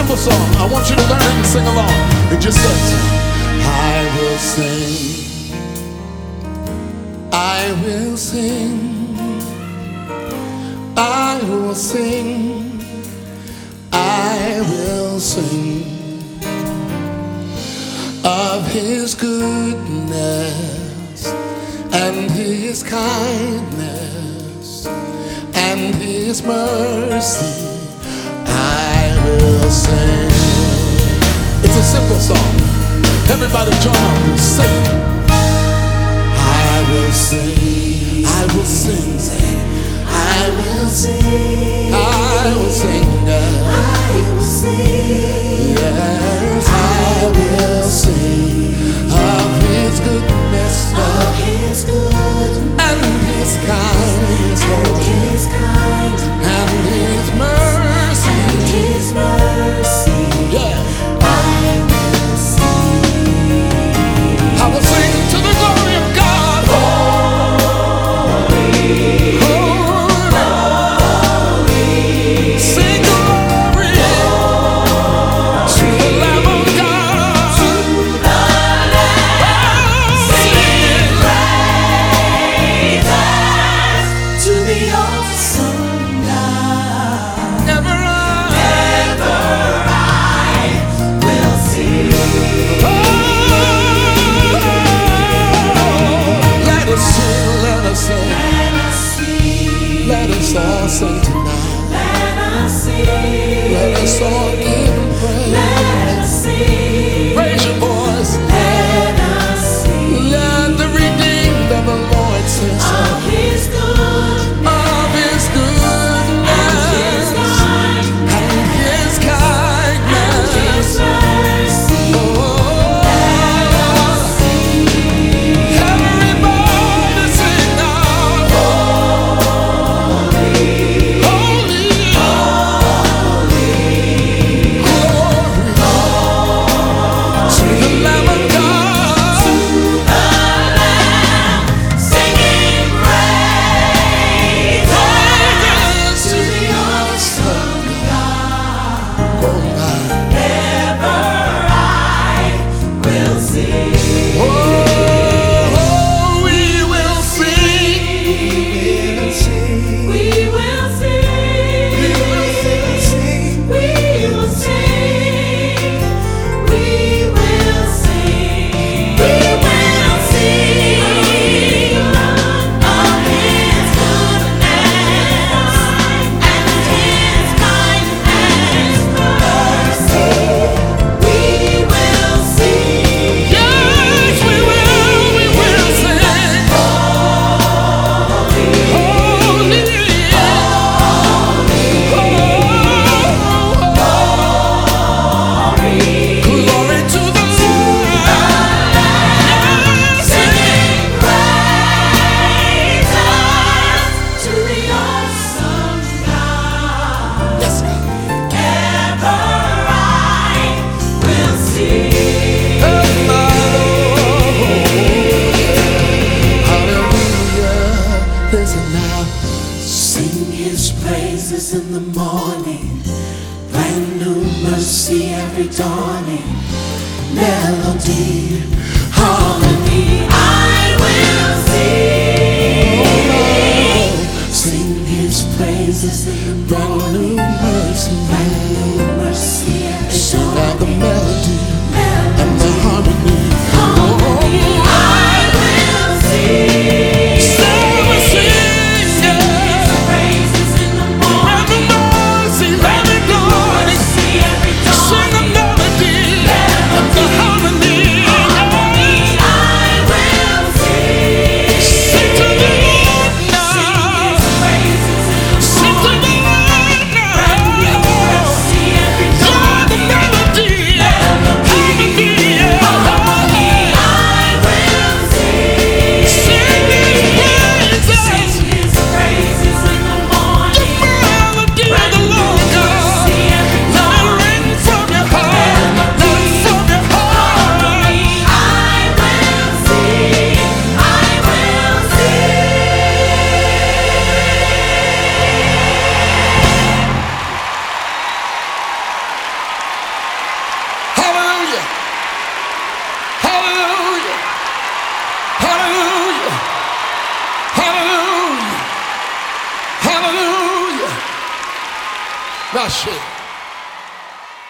simple song. I want you to learn it and sing along. It just says, I will sing, I will sing, I will sing, I will sing of His goodness and His kindness and His mercy. I will sing. It's a simple song. Everybody join up and sing. I will sing. I will sing. I will sing. I will sing. I will sing. Yes, I will sing of His goodness, of His goodness, and His kindness, and His mercy, and His mercy. Yeah, I will sing. I will sing to the glory of God. Holy, holy, sing glory to the Lamb of God. To the Lamb, sing praises to the awesome God. Ever I will sing. Oh, let us sing, let us sing. Let us all sing tonight. Let us sing. Let us all give Him praise. Let us sing. Raise your voice. Let us sing. Let the redeemed of the Lord sing. Of His goodness. Of His goodness. And His kindness. And His mercy. Oh, let us sing. Everybody sing now. Holy, holy, holy, glory to the Lamb of God. To the Lamb, singing praises to the awesome God. Oh, ever I will sing. Oh, we will sing. We will sing. We will sing. We will sing. We will sing. We will sing of His goodness and His kindness, mercy. We will sing. Yeah. Bashe.